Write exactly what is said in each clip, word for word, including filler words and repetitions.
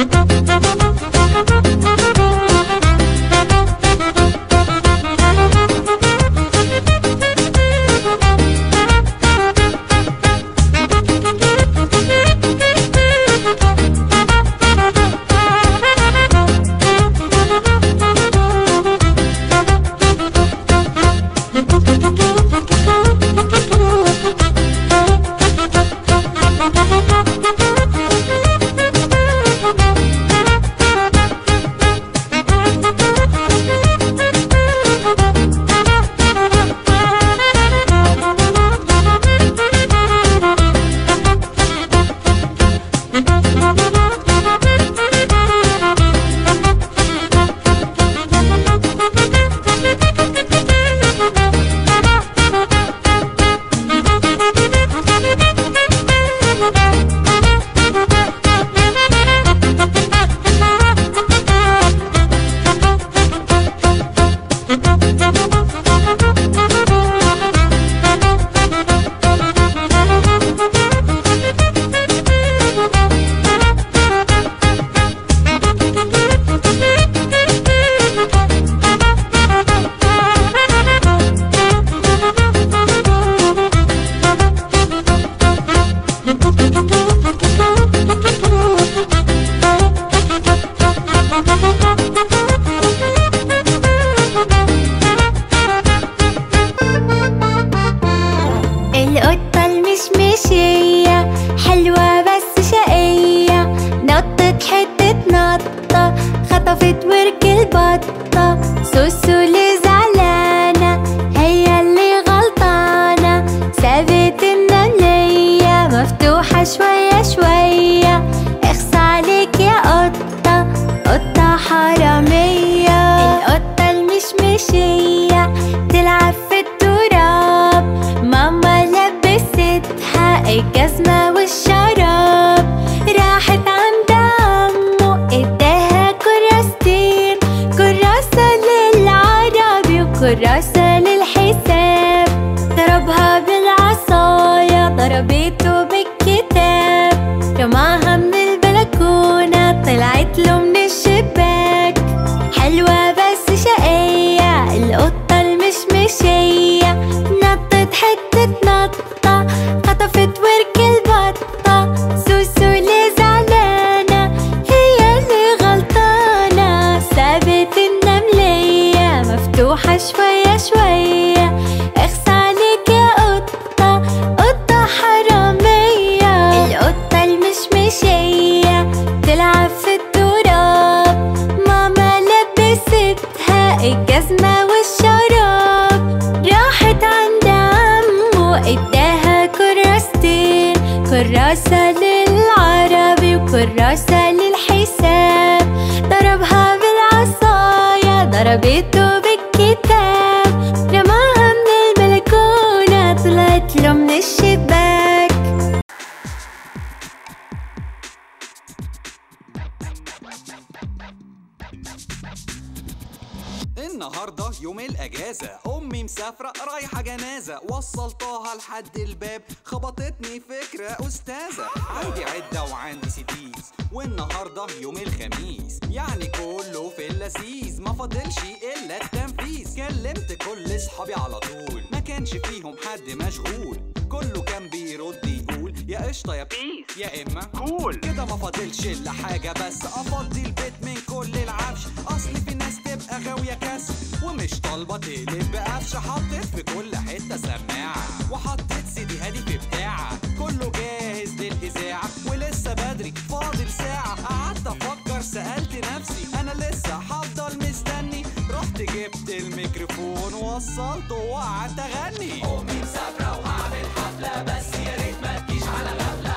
النهاردة يوم الأجازة، أمي مسافرة رايحة جنازة، وصلتها لحد الباب خبطتني فكرة أستاذة. عندي عدة وعندي سيديز، والنهاردة يوم الخميس، يعني كله في اللذيذ، ما فاضلش إلا التنفيذ. كلمت كل صحابي على طول، ما كانش فيهم حد مشغول، كله كان بيرد يقول يا قشطة يا بيس يا إما كول. كده ما فاضلش إلا حاجة بس، أفضي البيت من كل العفش، أصل في ناس تبقى غاوية كاس ومش طالبة تقلب بقفش. حطيت في كل حتة سماعة، وحطيت سيدي هادي في بتاعة، كله جاهز للإذاعة، ولسه بدري فاضل ساعة. قعدت أفكر سألت نفسي أنا لسه هفضل مستني، رحت جبت الميكروفون ووصلته وقعدت أغني. أمي مسافرة وهعمل حفلة، بس يا ريت ما تجيش على غفلة.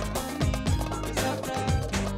أمي مسافرة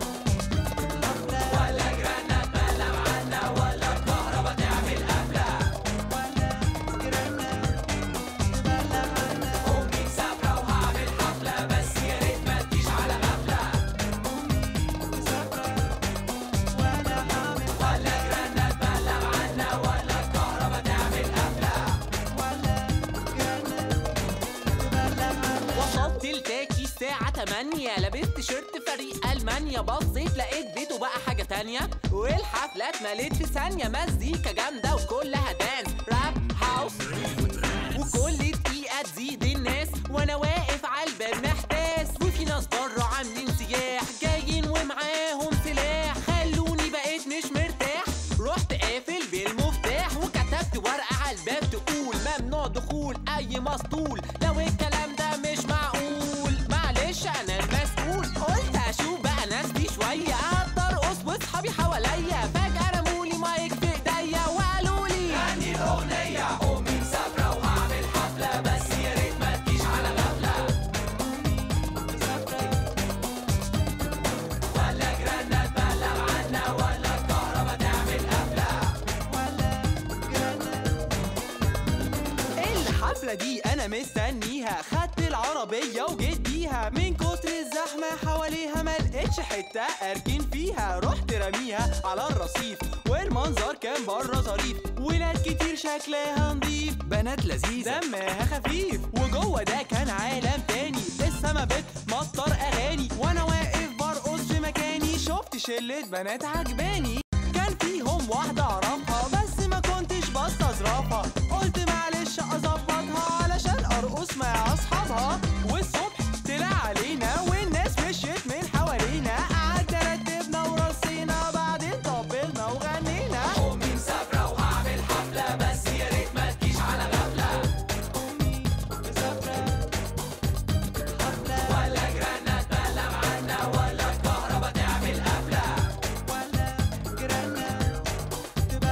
ولا جيراننا تبلم عنا، ولا الكهربا تعمل قفلة، ولا جيراننا تبلم عنا. أمي مسافرة وهعمل حفلة، بس يا ريت ما تجيش على غفلة. أمي مسافرة ولا هعمل، ولا جيراننا تبلم عنا، ولا الكهربا تعمل قفلة، ولا جيراننا تبلم عنا. وصلت لتاكي الساعة تمانية، لبست تيشيرت فريق ألمانيا، ثانية بصيت لقيت بيته بقى حاجة تانية، والحفلة اتملت في ثانية مزيكا جامدة وكلها دانس راب هاوس، وكل دقيقة تزيد الناس وانا واقف على الباب محتاس، وفي ناس بره عاملين سياح جايين ومعاهم سلاح، خلوني بقيت مش مرتاح، رحت قافل بالمفتاح وكتبت ورقة على الباب تقول ممنوع دخول اي مسطول، لو الكلام ده مش معقول معلش انا المسؤول. قلت اشوف بقى ناس دي شوية قعدت ارقص واصحابي حواليا، فجأة رمولي مايك في ايديا وقالوا لي غني الاغنية امي مسافرة وهعمل حفلة بس يا ريت ما تجيش على غفلة، ولا جيراننا تبلغ عنا ولا الكهربا تعمل قفلة، ولا جيراننا. الحفلة دي انا مستنيها، خدت العربية وجيت بيها، من كتر الزحمة حواليها ملقتش حتة اركن فيها، رحت رميها على الرصيف والمنظر كان بره ظريف، ولاد كتير شكلها نضيف، بنات لذيذة دمها خفيف، وجوه ده كان عالم تاني، السما بتمطر اغاني وانا واقف برقص في مكاني، شفت شلة بنات عجباني كان فيهم واحدة اعرفها بس ما كنتش بستظرفها، قلت معلش اظبطها علشان ارقص مع اصحابها، والصبح طلع علينا والناس مشيت من حوالينا، قعدنا رتبنا ورصينا بعدين طبلنا وغنينا، امي مسافرة وهعمل حفلة بس يا ريت ما تجيش على غفلة، امي مسافرة حفلة ولا جيراننا تبلغ عنا ولا الكهربا تعمل قفلة، ولا جيراننا تبلغ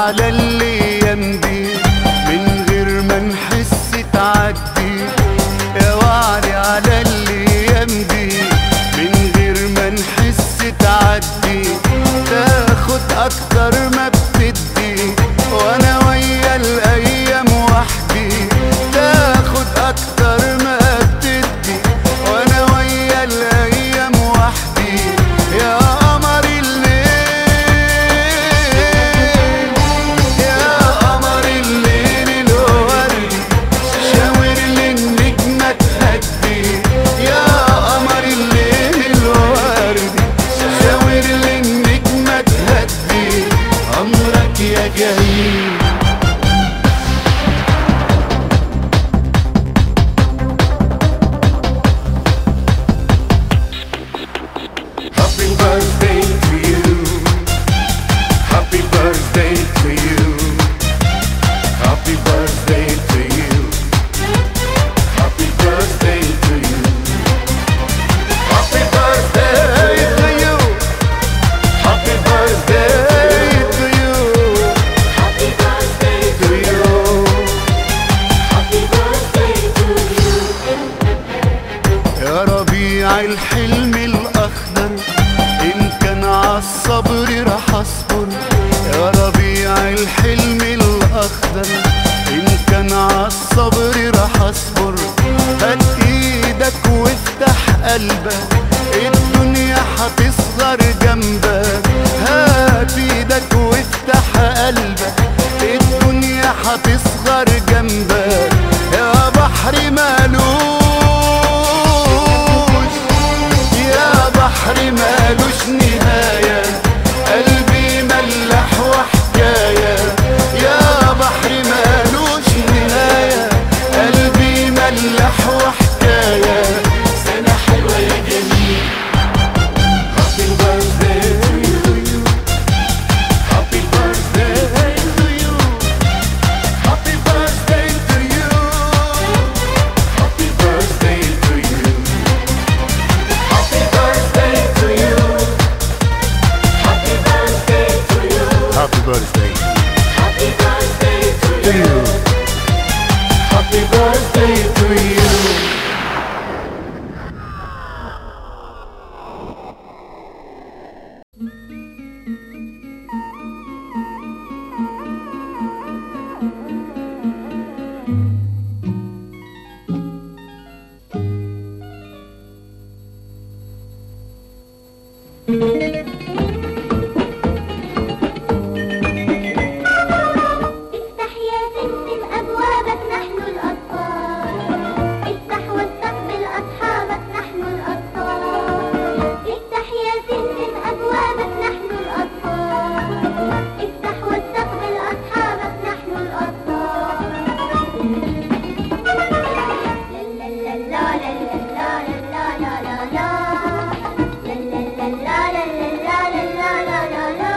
على الايام دي من غير ما نحس تعدي، يا وعدي على الايام دي من غير ما نحس تعدي، تاخد اكتر ما بتدي وانا ويا الايام وحدي، تاخد اكتر ما بتدي وانا ويا الايام وحدي، يا قمر الليل يا قمر الليل الوردي شاور للنجمة تهدي، يا قمر الليل الوردي شاور للنجمة تهدي، أمرك يا جميل. Happy birthday to you, happy birthday to you, happy birthday to you, happy birthday to you, happy birthday to you, happy birthday to you, happy birthday to you, happy birthday to you. يا ربيع الحلم الأخضر إن كان عالصبر رح أصبر، يا ربيع الحلم الأخضر إن كان عالصبر رح أصبر، هات إيدك وافتح قلبك الدنيا هتصغر جنبك، هات إيدك وافتح قلبك الدنيا هتصغر جنبك، يا بحر مالوش يا بحر مالوش نهاية، قلبي ملح وحكاية، يا بحر مالوش نهاية، قلبي ملح وحكاية، سنة حلوة يا جميل. Happy birthday to you, happy birthday to you, happy birthday to you, happy birthday to you, happy birthday to you, happy birthday to you, happy birthday, happy birthday to you, happy birthday to you. افتح يا سمسم أبوابك نحن الأطفال، افتح واستقبل أصحابك نحن الأطفال، افتح يا سمسم أبوابك نحن الأطفال، افتح واستقبل أصحابك نحن الأطفال. لا لا لا لا لا لا لا لا لا لا لا لا لا لا لا لا لا لا لا.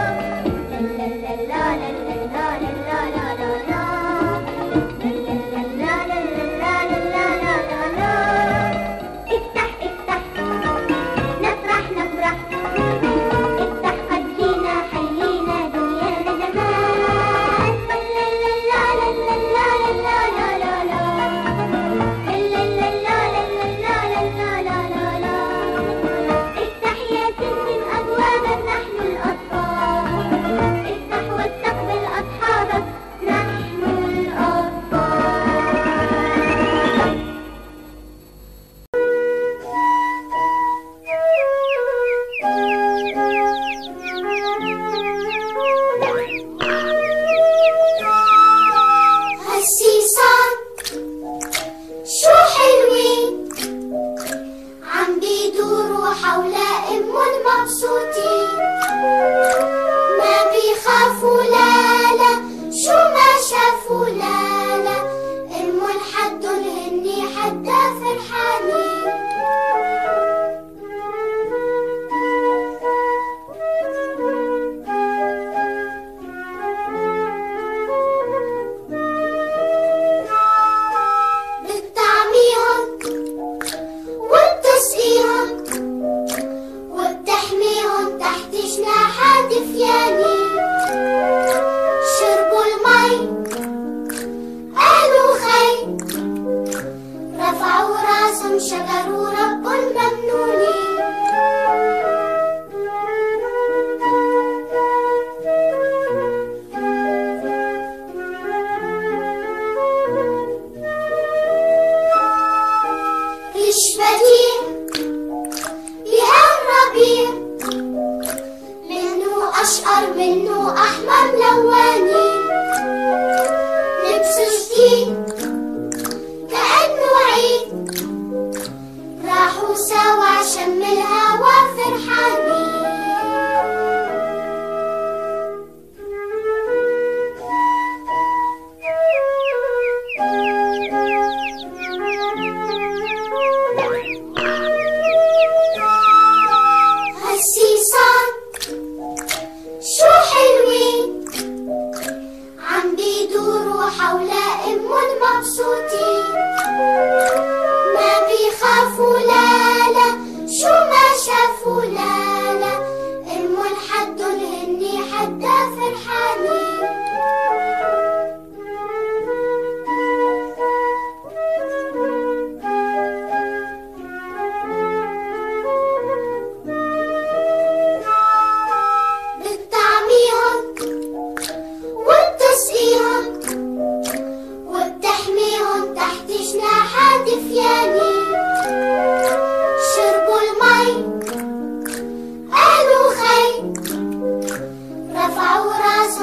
افتح افتح نفرح نفرح، افتح قد جينا حيينا دنيانا زمان، لا لا لا لا لا لا لا لا لا لا لا لا لا لا لا لا لا. افتح يا سمسم أبوابك نحن الأطفال، افتح واستقبل أصحابك نحن الأطفال. هالسيسان شو حلوين عم بيدوروا حول أمهم مبسوطين، ما بيخافوا لا لا شو ما شافوا لا لا، أمهم حدن هني حدا فرحانين. بتطعميهم وبتسقيهم وبتحميهم تحت جناحات فيا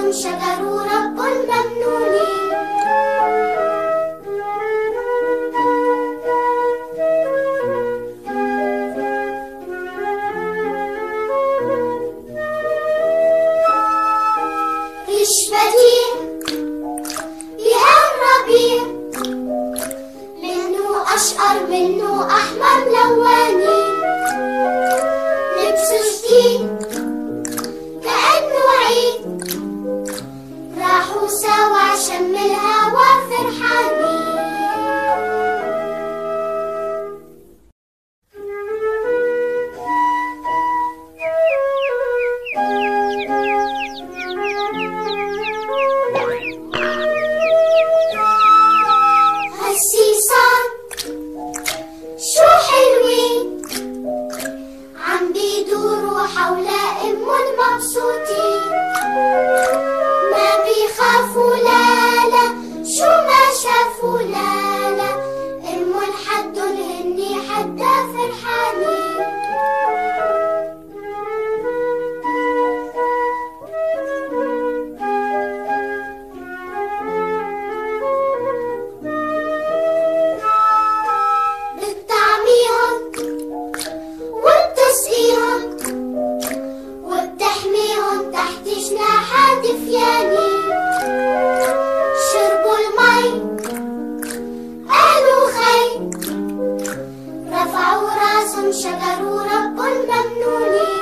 شجر رب ممنون. رشفتي بها الربيع، منه أشقر منه أحمر ملوني. لبسه جديد كأنه عيد، راحوا سوا شم الهوا فرحانين. هالسيسان شو حلوين، عم بيدوروا حول أمهم مبسوطين. ما بيخافوا لا لا، شو ما شافوا لا لا، أمهم حدن هني حدا فرحانين. بتطعميهم وبتسقيهم وبتحميهم تحت جناحها دفياني. شربوا المي قالوا خي، رفعوا راسهم شكروا رب ممنونين.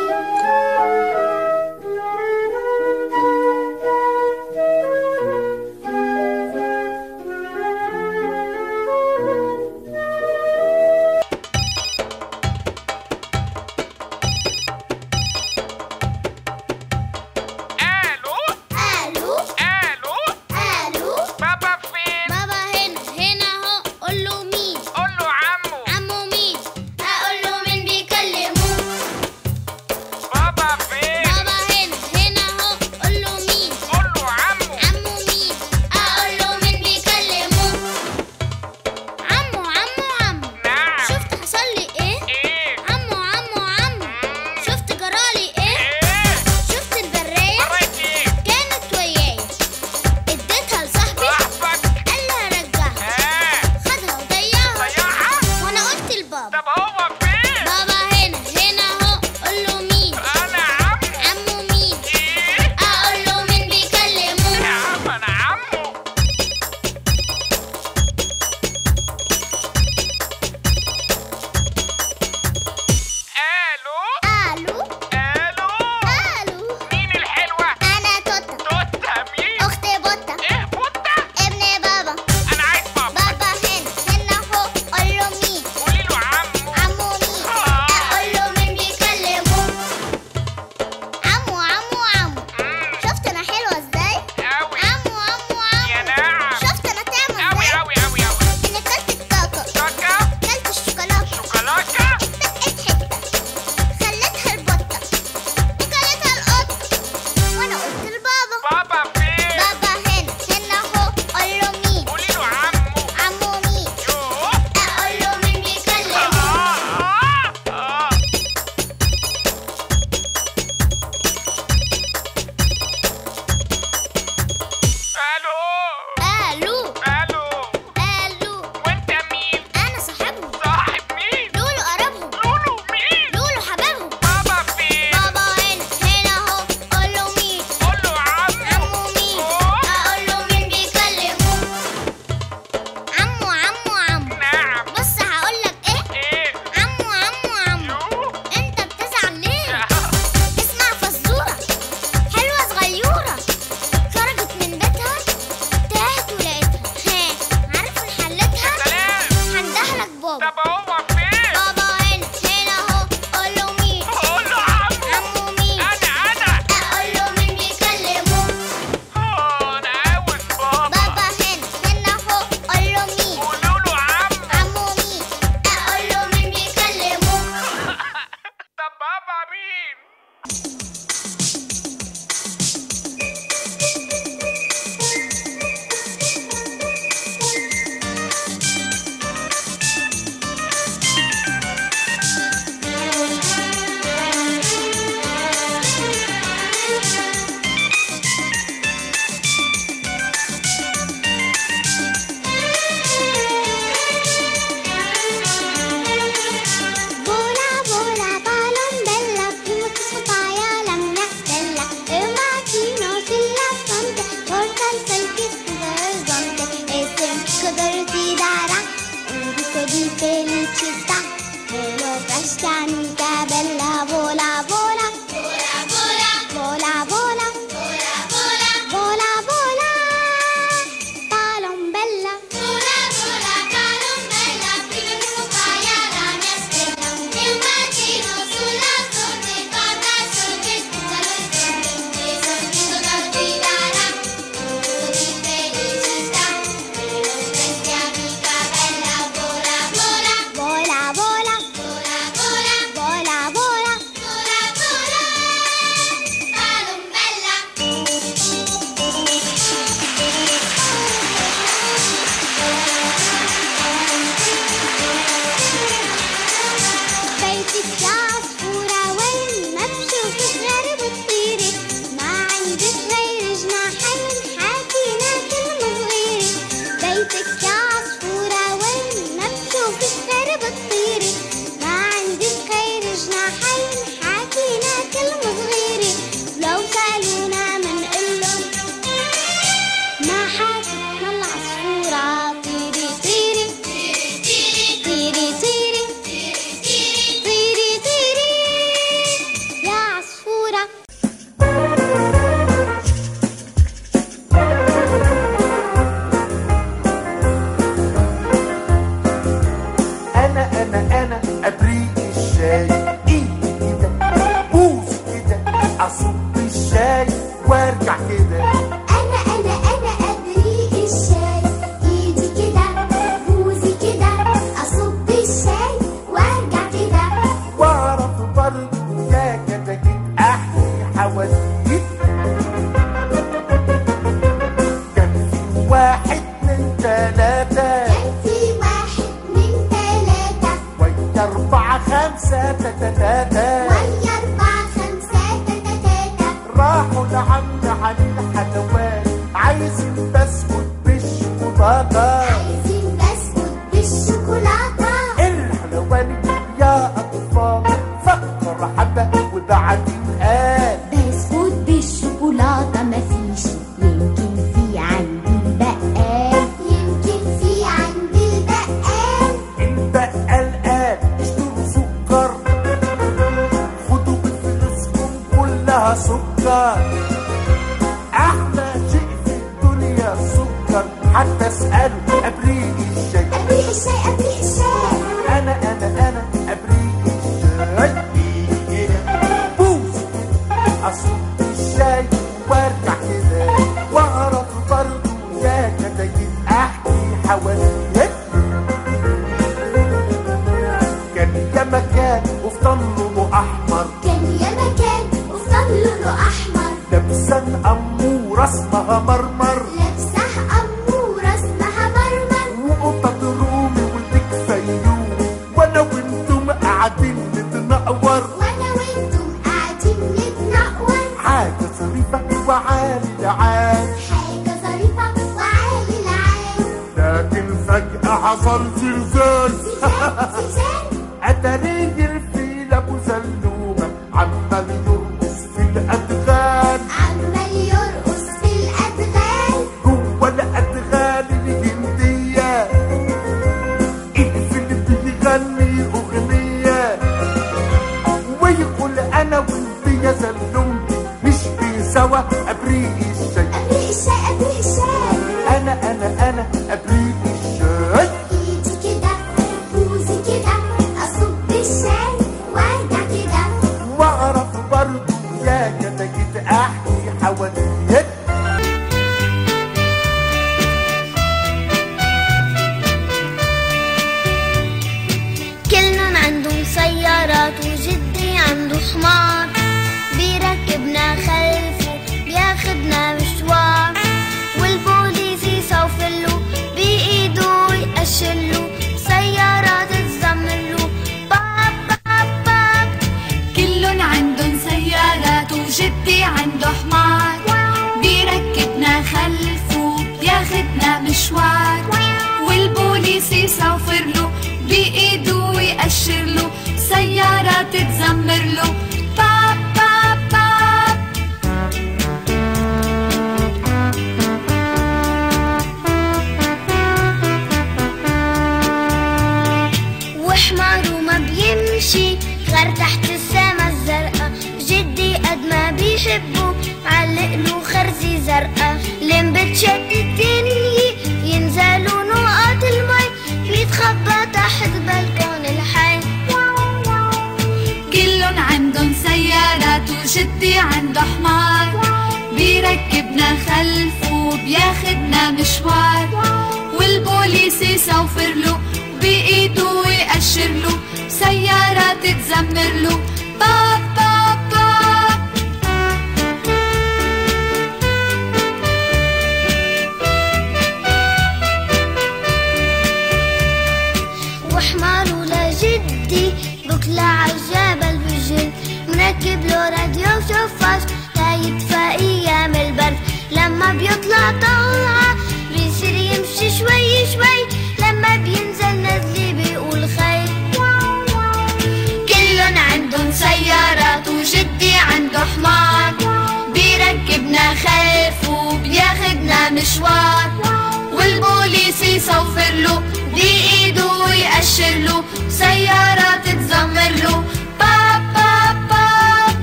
مشوار، والبوليس يصفر له بإيده ويأشر له، سيارة تتزمر له. باب باب باب.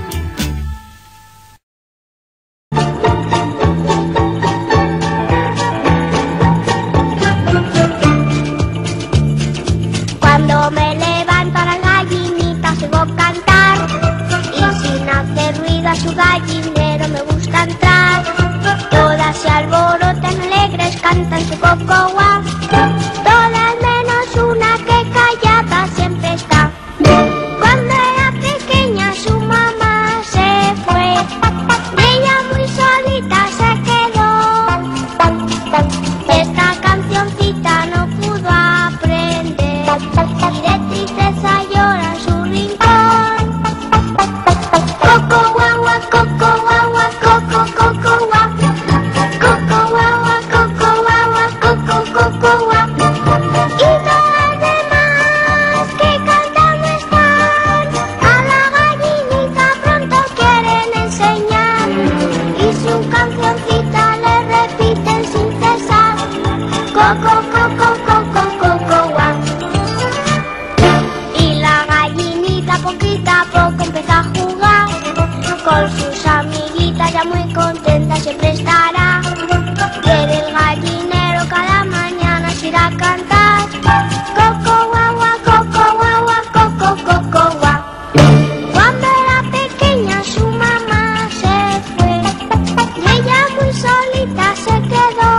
Cuando me levanto a las gallinitas oigo cantar, y sin hacer ruido a su gallinero me gusta entrar. Todas se alborotan alegres, cantan su cocoa, todas menos una que callada siempre está. Cuando era pequeña su mamá se fue, y ella muy solita se quedó. Esta cancioncita no pudo aprender, y de tristeza llora en su rincón. Coco guagua, coco guagua, coco coco guagua, coco guagua, coco guagua, coco coco guagua. Y todas las demás que cantando están, a la gallinita pronto quieren enseñar, y su cancioncita le repiten sin cesar. Coco coco coco coco guagua. Y la gallinita poquito a poco empezó a jugar con sus amiguitas, ya muy contenta siempre estará. Pero el gallinero cada mañana se irá a cantar. Coco guagua, coco guagua, coco coco guagua. Cuando era pequeña su mamá se fue, y ella muy solita se quedó.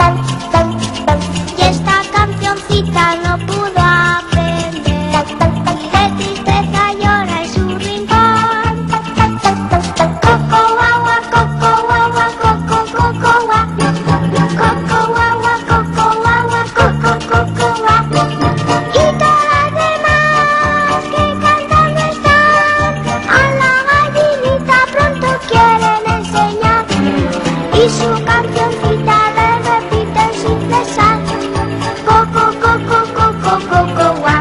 Y esta cancioncita no pudo aprender, y de tristeza llora en su rincón. Coco guagua, coco guagua, coco coco guagua, coco guagua, coco guagua, coco coco guagua. Y todas las demás que cantando están, a la gallinita pronto quieren enseñar, y su cancioncita le repiten sin cesar. Coco coco coco coco guagua.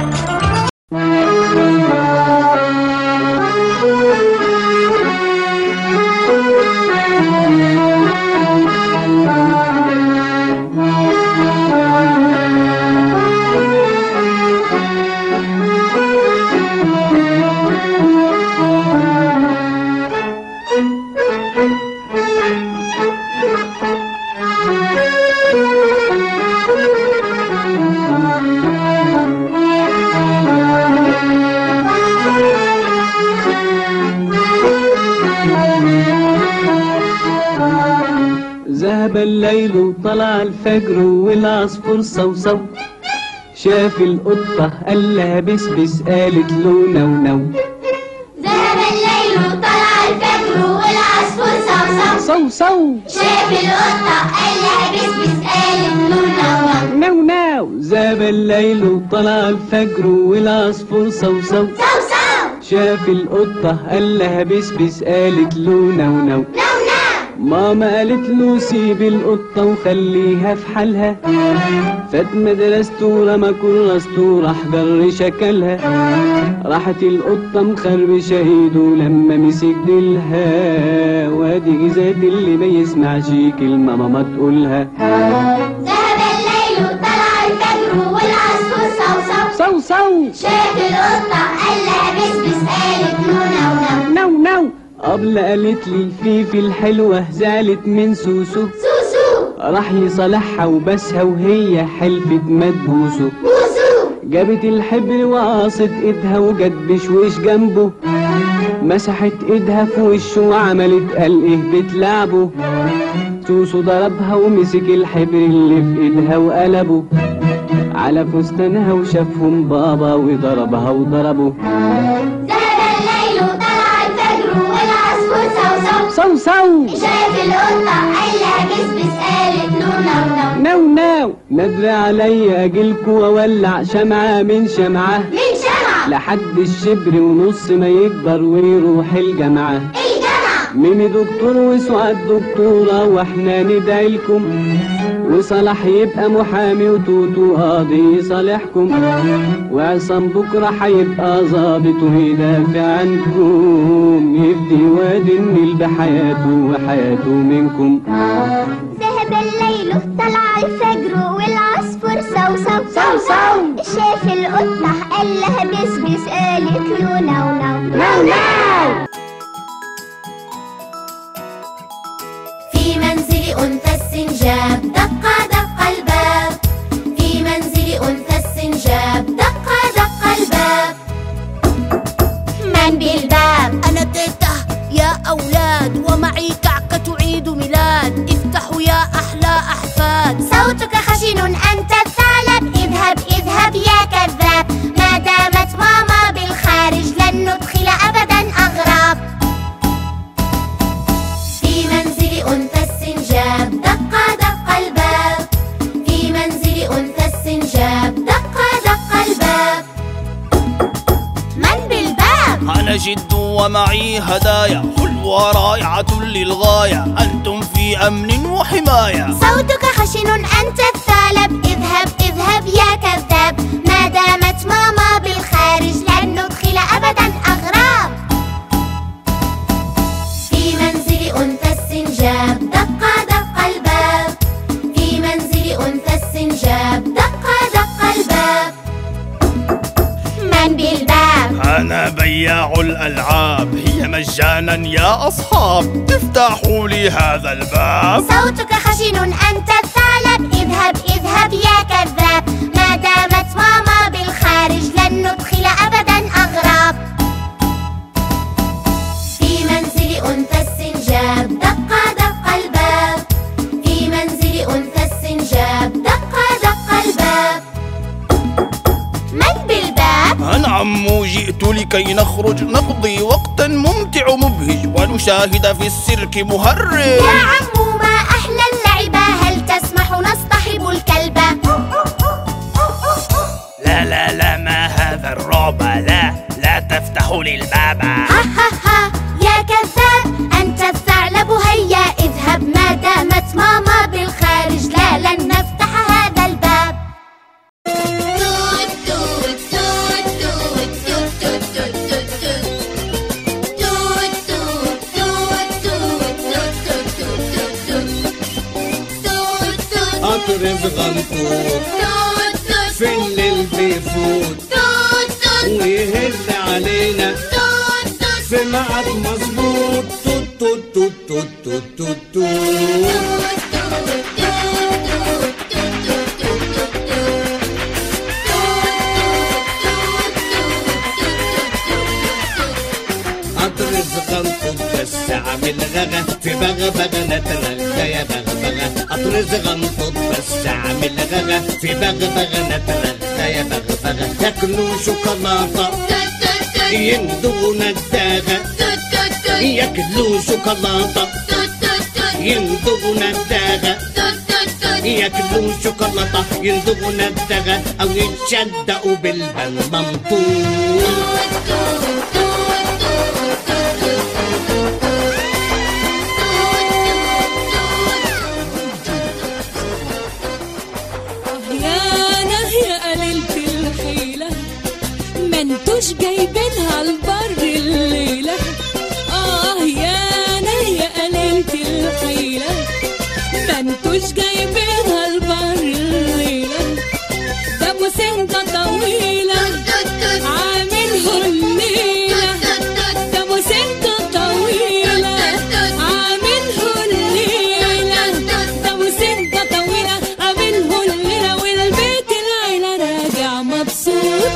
ذهب الليل وطلع الفجر والعصفور صوصو، شاف القطة قال لها بسبس قالت له نو نو. ذهب الليل وطلع الفجر والعصفور صوصو، صو صو شاف القطة قال لها بسبس قالت له نو نو. نو نو. ذهب الليل وطلع الفجر والعصفور صو صو، صوصو شاف القطة قال لها بسبس قالت له نو نو. نو نو. ماما قالت له سيب القطة وخليها في حالها، فات مدرسته ورمى كراسته وراح جر شكلها. راحت القطة مخربشة ايده لما مسك ديلها، وادي جزات اللي ما يسمعش كلمة ماما تقولها. ذهب الليل وطلع الفجر والعصفور صوصو، صو صو شاف القطة قال لها بسبس قالت له نو نو. نو نو. قبل قالت لي الفيفي الحلوة زعلت من سوسو، سوسو راح يصالحها وبسها وهي حلفت ما تبوسه. بوسو جابت الحبر وقاصت ايدها وجت بشويش جنبه، مسحت ايدها في وشه وعملت قال ايه بتلعبه. سوسو ضربها ومسك الحبر اللي في ايدها وقلبه على فستانها وشافهم بابا وضربها وضربه. ذهب الليل وطلع الفجر والعصفور صوصو، صو صو شاف القطة قال لها بسبس قالت له نو نو. نو نو. ندري عليا اجيلكوا واولع شمعة من شمعة، من شمعة لحد الشبر ونص ما يكبر ويروح الجامعة. الجامعة ميمي دكتور وسعاد دكتورة واحنا ندعي لكم، وصلاح يبقى محامي وتوتو قاضي يصالحكم، وعصام بكرة هيبقى ظابط ويدافع عنكم، يفدي واد النيل بحياته وحياته منكم. ذهب الليل الفجر والعصفور صو صو صو صو. شاف القطة قال لها بس بس، قالت له نو نو نو نو. في منزل أنثى السنجاب دق دق الباب. في منزل أنثى السنجاب دق دق الباب. من بالباب؟ أنا تيتا يا أولاد، ومعي كعكة عيد ميلاد. افتحوا يا أحلى أحفاد. صوتك خشن أنت الثعلب. اذهب اذهب يا كذاب. ما دامت ماما بالخارج لن ندخل أبدا أغراب. في منزل أنثى السنجاب دق دق الباب. في منزل أنثى السنجاب دق دق الباب. من بالباب؟ أنا جد ومعي هدايا حلوة رائعة للغاية. أنتم في أمن وحماية. صوتك خشن أنت الثعلب. اذهب اذهب يا كذاب. ما دامت ماما بالخارج لن ندخل أبدا أغراب. في منزل أنثى السنجاب دق دق الباب. في منزل أنثى السنجاب دق دق الباب. من بالباب؟ أنا بياع الألعاب، هي مجانا يا أصحاب. افتحوا لي هذا الباب. صوتك خشن أنت الثعلب. اذهب اذهب يا كذاب. ما دامت ماما بالخارج لن ندخل أبدا أغراب. في منزل أنثى السنجاب دق دق الباب. في منزل أنثى السنجاب دق دق الباب. من بالباب؟ أنا عمو جئت لكي نخرج نقضي وقتا ممتع مبهج، ونشاهد في السيرك مهرج. يا عمو ما أحلى اللعبة، هل تسمح نصطحب الكلبة؟ لا لا لا ما هذا الرعب، لا لا تفتحوا لي الباب. ها ها ها يا كذاب أنت الثعلب. هيا اذهب ما دامت ماما بالخارج لا لن نفتح هذا الباب. قطر صغنطوط في الليل بيفوت ويهل علينا في ميعاد مظبوط. توت توت توت توت توت توت. قطر صغنطوط بس عامل غغا في بغبغة نترغى يا بغبغة. قطر صغنطوط بس عامل غغا في بغبغة نترغى يا بغبغة. ياكلوا شوكولاتة يندغوا نداغة. ياكلوا شوكولاتة يندغوا نداغة. ياكلوا شوكولاتة يندغوا نداغة، أو يتشدقوا بالمنطوط. منتوش جايبينها البر الليلة. آه يا أنا يا قليلة الحيلة، منتوش جايبينها البر الليلة. ده أبو سنة طويلة عامله الليلة. ده أبو سنة طويلة عامله الليلة. ده أبو سنة طويلة عامله الليلة، والبيت العيلة راجع مبسوط.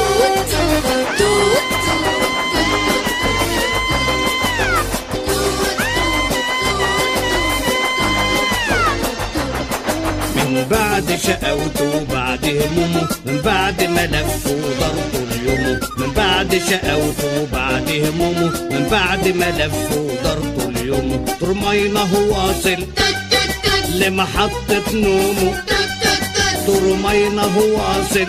من بعد شقاوته وبعد همومه، من بعد ما لف وضربه اليوم. من بعد شقاوته وبعد همومه، من بعد ما لف وضربه اليوم. طرمينه واصل لمحطة نومه. طرمينه واصل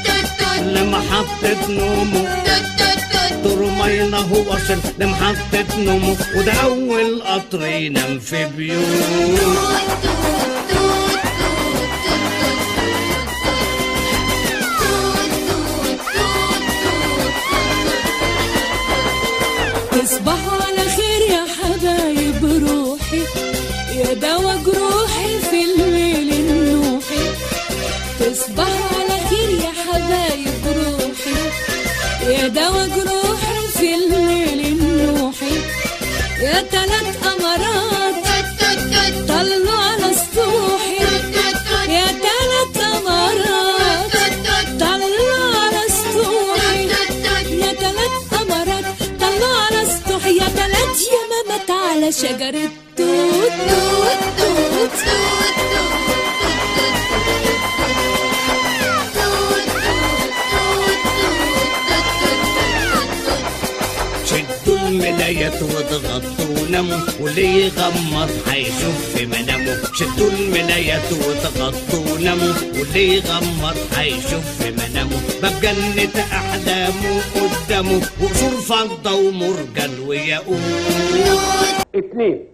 لمحطة نومه. طرمينه واصل لمحطة نومه، وده أول قطر ينام في بيوت. تصبحوا على خير يا حبايب روحي، يا دوا جروحي في الليل النوح. تصبحوا على خير يا حبايب روحي، يا دوا جروحي في الليل النوحي، يا تلات قمرات طلوا على سطوحي، يا تلات قمرات طلوا على سطوحي، يا تلات قمرات طلوا على سطوحي، يا تلات يمامات على شجرة توت توت توت توت شدوا الملايات واضغطوا وناموا، واللي يغمض هيشوف في منامه. شدوا الملايات واضغطوا وناموا، واللي يغمض هيشوف في منامه. باب جنة أحلامه قدامه، وقصور فضة ومرجان وياقوت. اتنين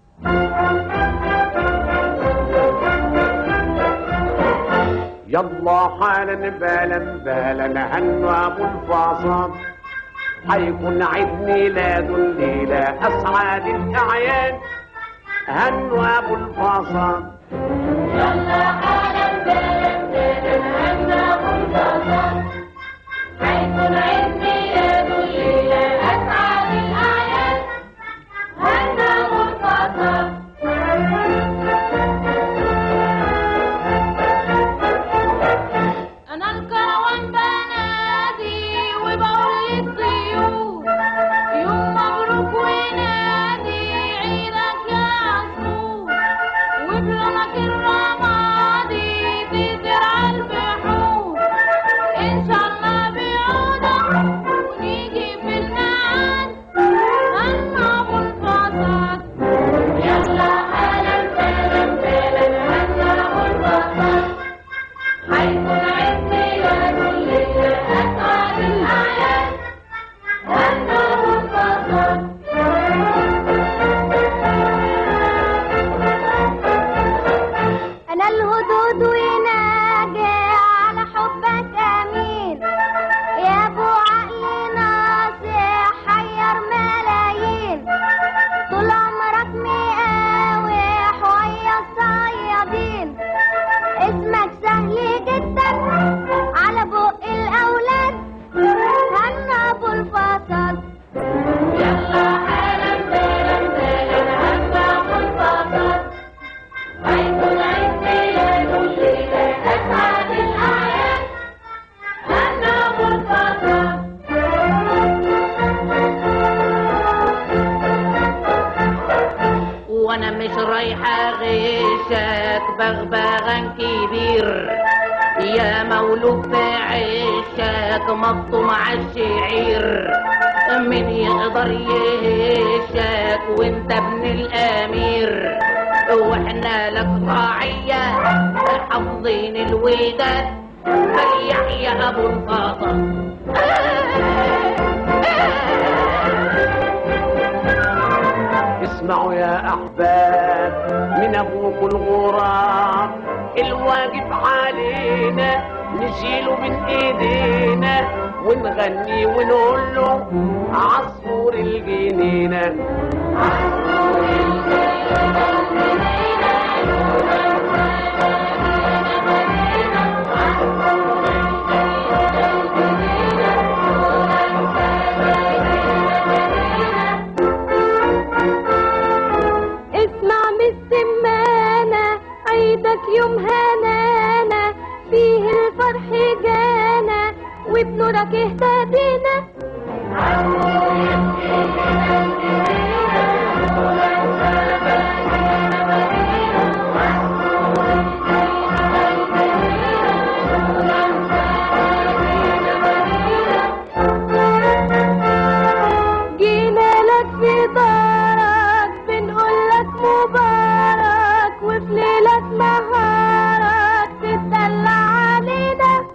يلا حالا بالا بالا هنوا ابو الفاصل، حيكون عيد ميلاد الليلة أسعد الأعياد، هنوا أبو الفاصل. يلا حالا بالا بالا هنوا أبو الفاصل، حيكون عيد ميلاد الليلة أسعد الأعياد، هنوا أبو الفاصل. أنا الكروان بنادي وبقول للطيور، يوم مبروك ونادي عيدك يا عصفور، وبلونك الرمادي تزرع البحور، إن شاء الله بعودك ونيجي في الميعاد، هنوا أبو الفاصل. يلا حالا بالا بالا هنوا أبو الفاصل، حيكون عيد ميلاد الليلة أسعد الأعياد، هنوا أبو الفاصل. أنا الهدود وناجي على حبك أمين، يا أبو عقل ناصح حير ملايين، طول عمرك مقاوح ويا الصيادين، اسمك سهل جدا على بق الأولاد، هنوا أبو الفاصل. يلا حالا بالا بالا هنوا أبو الفاصل، حيكون عيد ميلاد الليلة أسعد الأعياد، هنوا أبو الفاصل. وانا مش رايحة غشك بغبغان كبير، يا مولود في عشك مطو مع الشعير، من يقدر يهشك وانت ابن الامير، واحنا لك راعية حافظين الوداد، فليحيى ابو الفاصل. اسمعوا يا أحباب من أبوكم الغراب، الواجب علينا نشيله من إيدينا، ونغني ونقول له عصفور الجنينة. عصفور الجنينة يوم هنانا فيه الفرح جانا، وبنورك اهتدينا. جينا لك في دارك بنقول لك مبارك، وفي ليلة نهارك تتدلع علينا.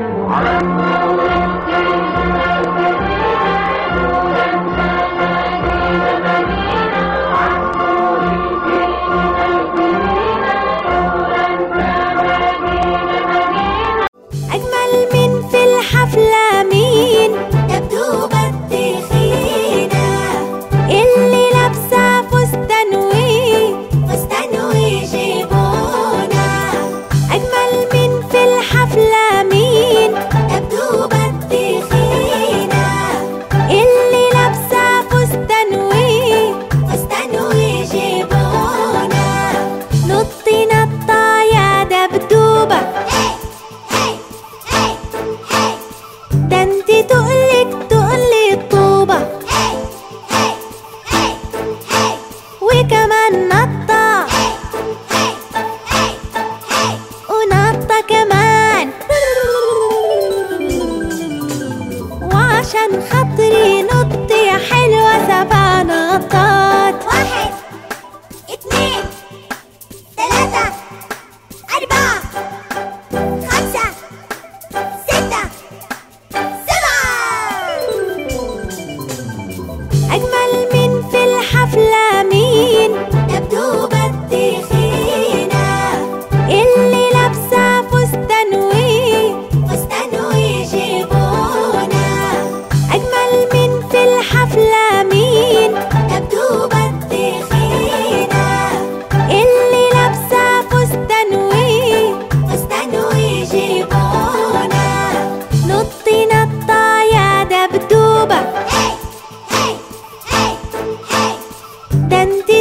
أجمل من في الحفلة مين؟ دبدوبة التخينة اللي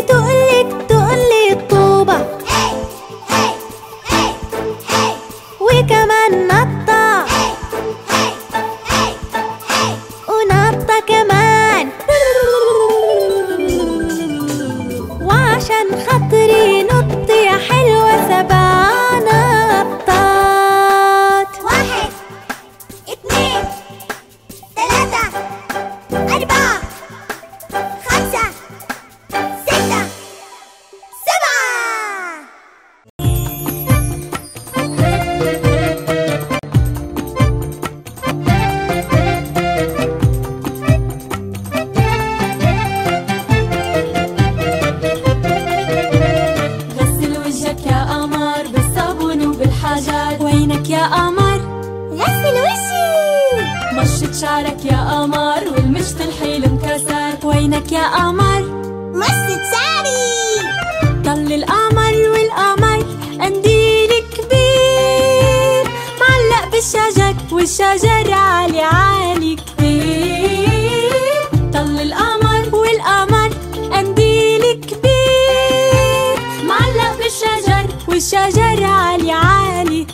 تقلك تقلي الطوبة، وكمان نطة ونطة كمان، وعشان خاطري نط يا حلوة سبع نطات. واحد اتنين تلاتة أربعة خمسة ستة سبعة. غسل وجهك يا قمر بالصابون وبالحجر، وينك يا قمر؟ غسل وجهي. مشط شعرك يا قمر والمشط الحيل انكسر، وينك يا قمر؟ مشط شعري. ضل القمر والقمر قنديل كبير معلق بالشجر، والشجر عالي عالي كتير. ضل القمر والقمر قنديل كبير معلق بالشجر، والشجر عالي عالي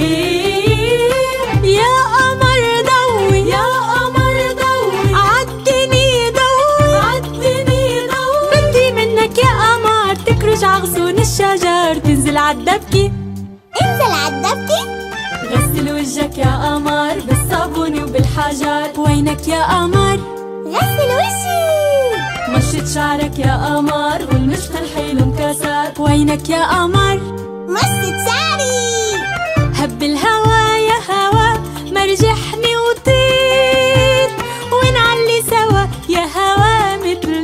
كتير. يا قمر ضوي يا قمر ضوي عالدني ضوي عالدني ضوي. بدي منك يا قمر تكرج عغصون الشجر، تنزل عالدبكة انزل عالدبكة. غسل وجهك يا قمر بالصابون وبالحجر، وينك يا قمر؟ غسل وجهي. مشط شعرك يا قمر والمشط الحيل انكسر، وينك يا قمر؟ مشط شعري. هب الهوا يا هوا مرجحني وطير، ونعلي سوا يا هوا مثل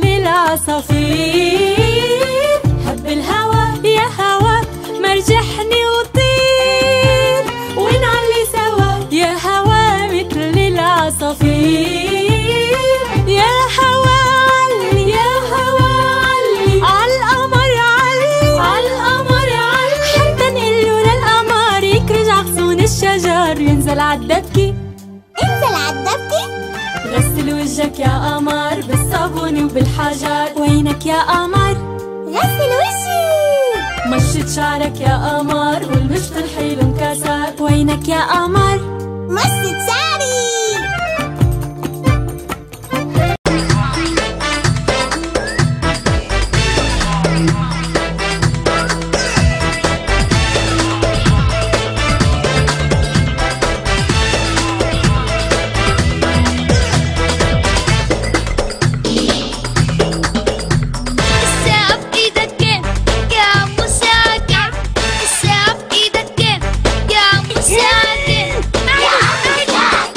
العصافير. هب الهوا يا هوا مرجحني وطير، ونعلي سوا يا هوا مثل العصافير. يا هوا علي يا هوا علي عالقمر علي عالقمر علي، حتى نقله للقمر يكرج عغصون الشجر، ينزل عالدبكة انزل عالدبكة. غسل وجهك يا قمر بالصابون وبالحجر، وينك يا قمر؟ غسل وجهي. مشط شعرك يا قمر والمشط الحيل انكسر، وينك يا قمر؟ مشط شعري. الساعة في ايدك كام يا عمو الساعة كام؟ الساعة في ايدك كام يا عمو الساعة كام؟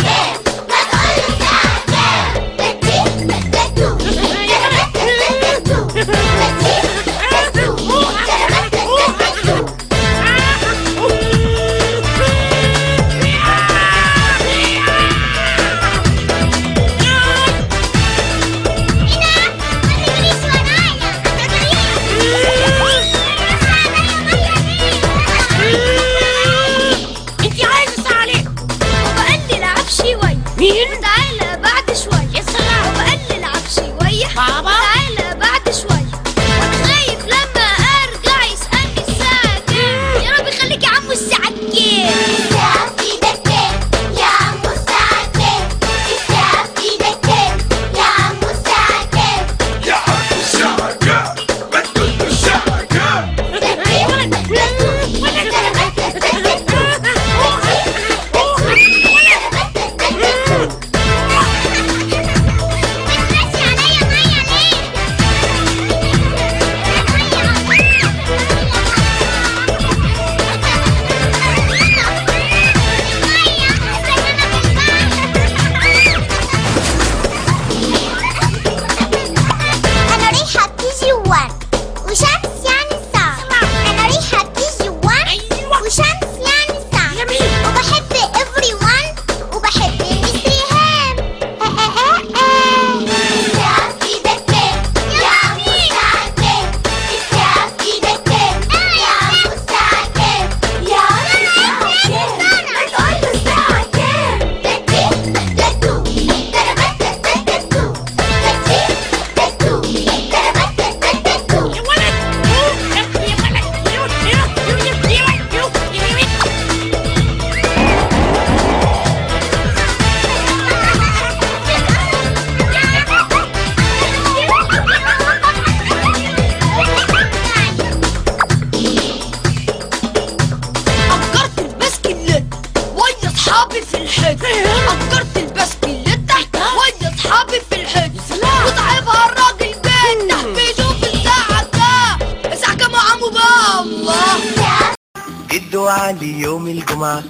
علي يوم الجمعة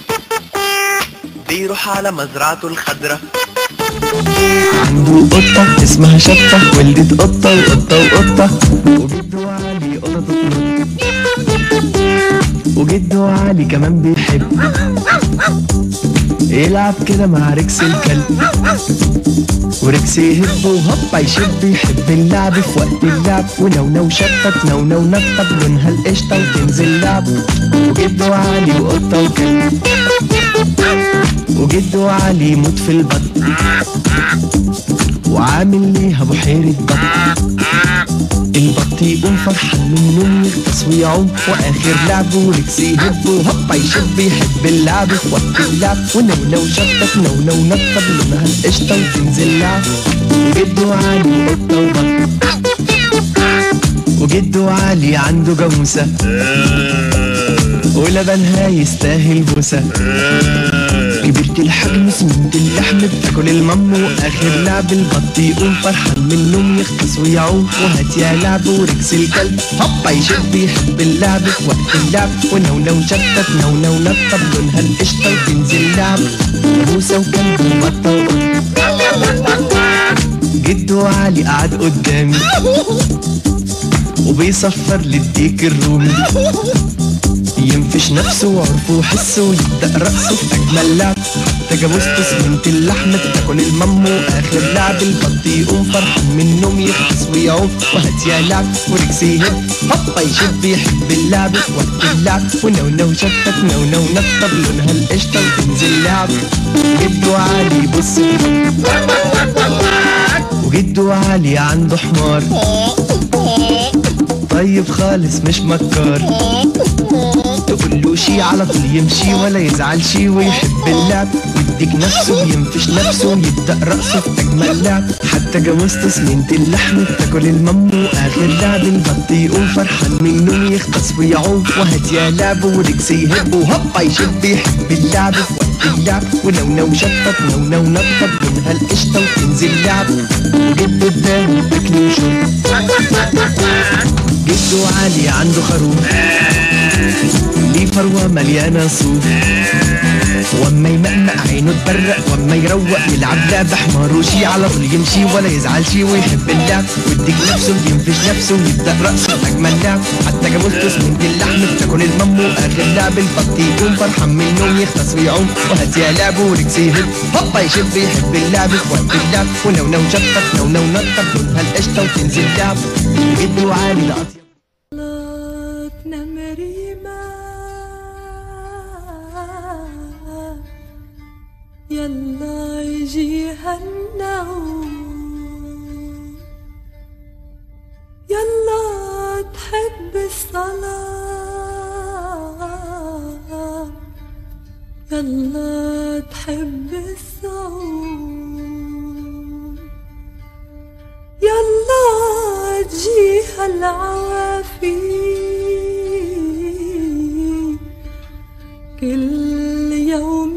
بيروح على مزرعته الخضرة. عنده قطة اسمها شطة، ولدت قطة وقطة وقطة، وجده علي قطة تطلب، وجده علي كمان بيحب يلعب كده مع ركس الكلب، وركس يهب وهوبا يشب، يحب اللعب في وقت اللعب، ونونو شطة نونو نطب لونها القشطة وتنزل لعب. وجده علي وقطة وكلب، وجده علي يموت في البط، وعامل ليها بحيرة بط. البط يقوم فرحان من النوم يغطس ويعوم، واخر لعبه ركس يهب وهوبا يشب، يحب اللعب في وقت اللعب، ونونو شطة نونو نطب لونها القشطة وتنزل لعب. وجده علي قطة وبط، وجده علي عنده جاموسة ولبنها يستاهل بوسة. كبرت الحجم سمنت اللحم بتاكل المم، واخر لعب البط يقوم فرحان من النوم يغطس ويعوم، وهات يا لعب وركس الكلب هوبا يشب، يحب اللعب في وقت اللعب، ونونو شطة نونو نطب لونها القشطة وتنزل لعب. بوسة وكلب وبطة وقط. جده علي قعد قدامي وبيصفر للديك الرومي، ينفش نفسه وعرفه وحسه ويبدأ رقصه في أجمل لعب، حتى جاموسته سمنت اللحم بتاكل المم، وآخر لعب البط يقوم فرحان من النوم يغطس ويعوم، وهات يا لعب وركس يهب هوبا يشب، يحب اللعب في وقت اللعب، ونونو شطة نونو نطب لونها القشطة وتنزل لعب. جده علي بص وجده علي عنده حمار طيب خالص مش مكار، تقوله شي على طول يمشي ولا يزعل شي، ويحب اللعب ويديك نفسه وينفش نفسه ويبدأ رقصه في أجمل لعب، حتى جاموسته سمنت اللحم بتاكل المم، وآخر لعب البط يقوم فرحان من النوم يغطس ويعوم، وهات يا لعب وركس يهب وهوبا يشب، يحب اللعب في وقت اللعب، ونونو شطة نونو نطب لونها القشطة وتنزل لعب. وجده قدامه أكل وشرب، جده علي عنده خروف ليه فروة مليانة صوف، واما يمقمق عينه تبرق، واما يروق يلعب لعب حمار وشي على طول يمشي ولا يزعل شي، ويحب اللعب ويديك نفسه ينفش نفسه ويبدأ رقصه في أجمل لعب، حتى جاموسته سمنت اللحم بتاكل المم، وآخر لعب البط يقوم فرحان من النوم يغطس ويعوم، وهات يا لعب وركس يهب هوبا يشب، يحب اللعب في وقت اللعب، ونونو شطة نونو نطب لونها القشطة وتنزل لعب. جده علي الأطيب يلا يجيها النوم، يلا تحب الصلاة، يلا تحب الصوم، يلا تجيها العوافي كل يوم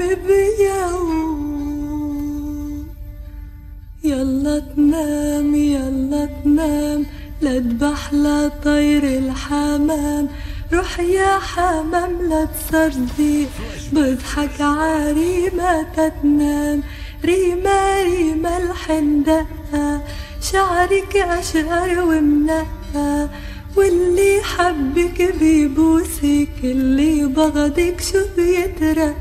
بيوم، يلا تنام يلا تنام لا تبح لا طير الحمام، روح يا حمام لا تصدق بضحك عريمة تتنام، ريمة ريمة الحندقة شعرك أشقر ومنقى، واللي حبك بيبوسك اللي بغضك شو بيترقى.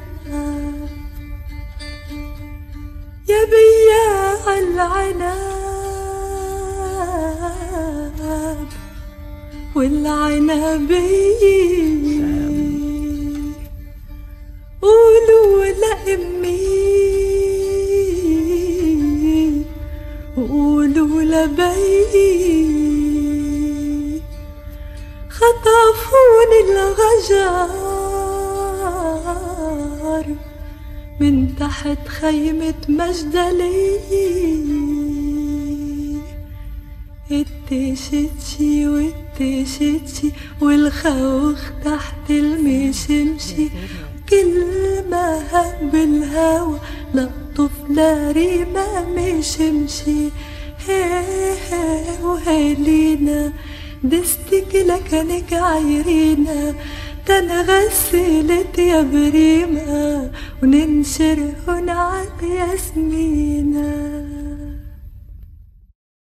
يا بياع العنب والعنبية قولوا لأمي وقولوا لبي خطفوني الغجار من تحت خيمة مجدلي، التشتشي والتشتشي والخوخ تحت المشمشي، كل ما هب الهوا لطف لريمة مشمشي، هي هي وهيلينا دستك لكنك عايرينا، تنا غسلت يا بريمة وننشرهن على ياسمينة.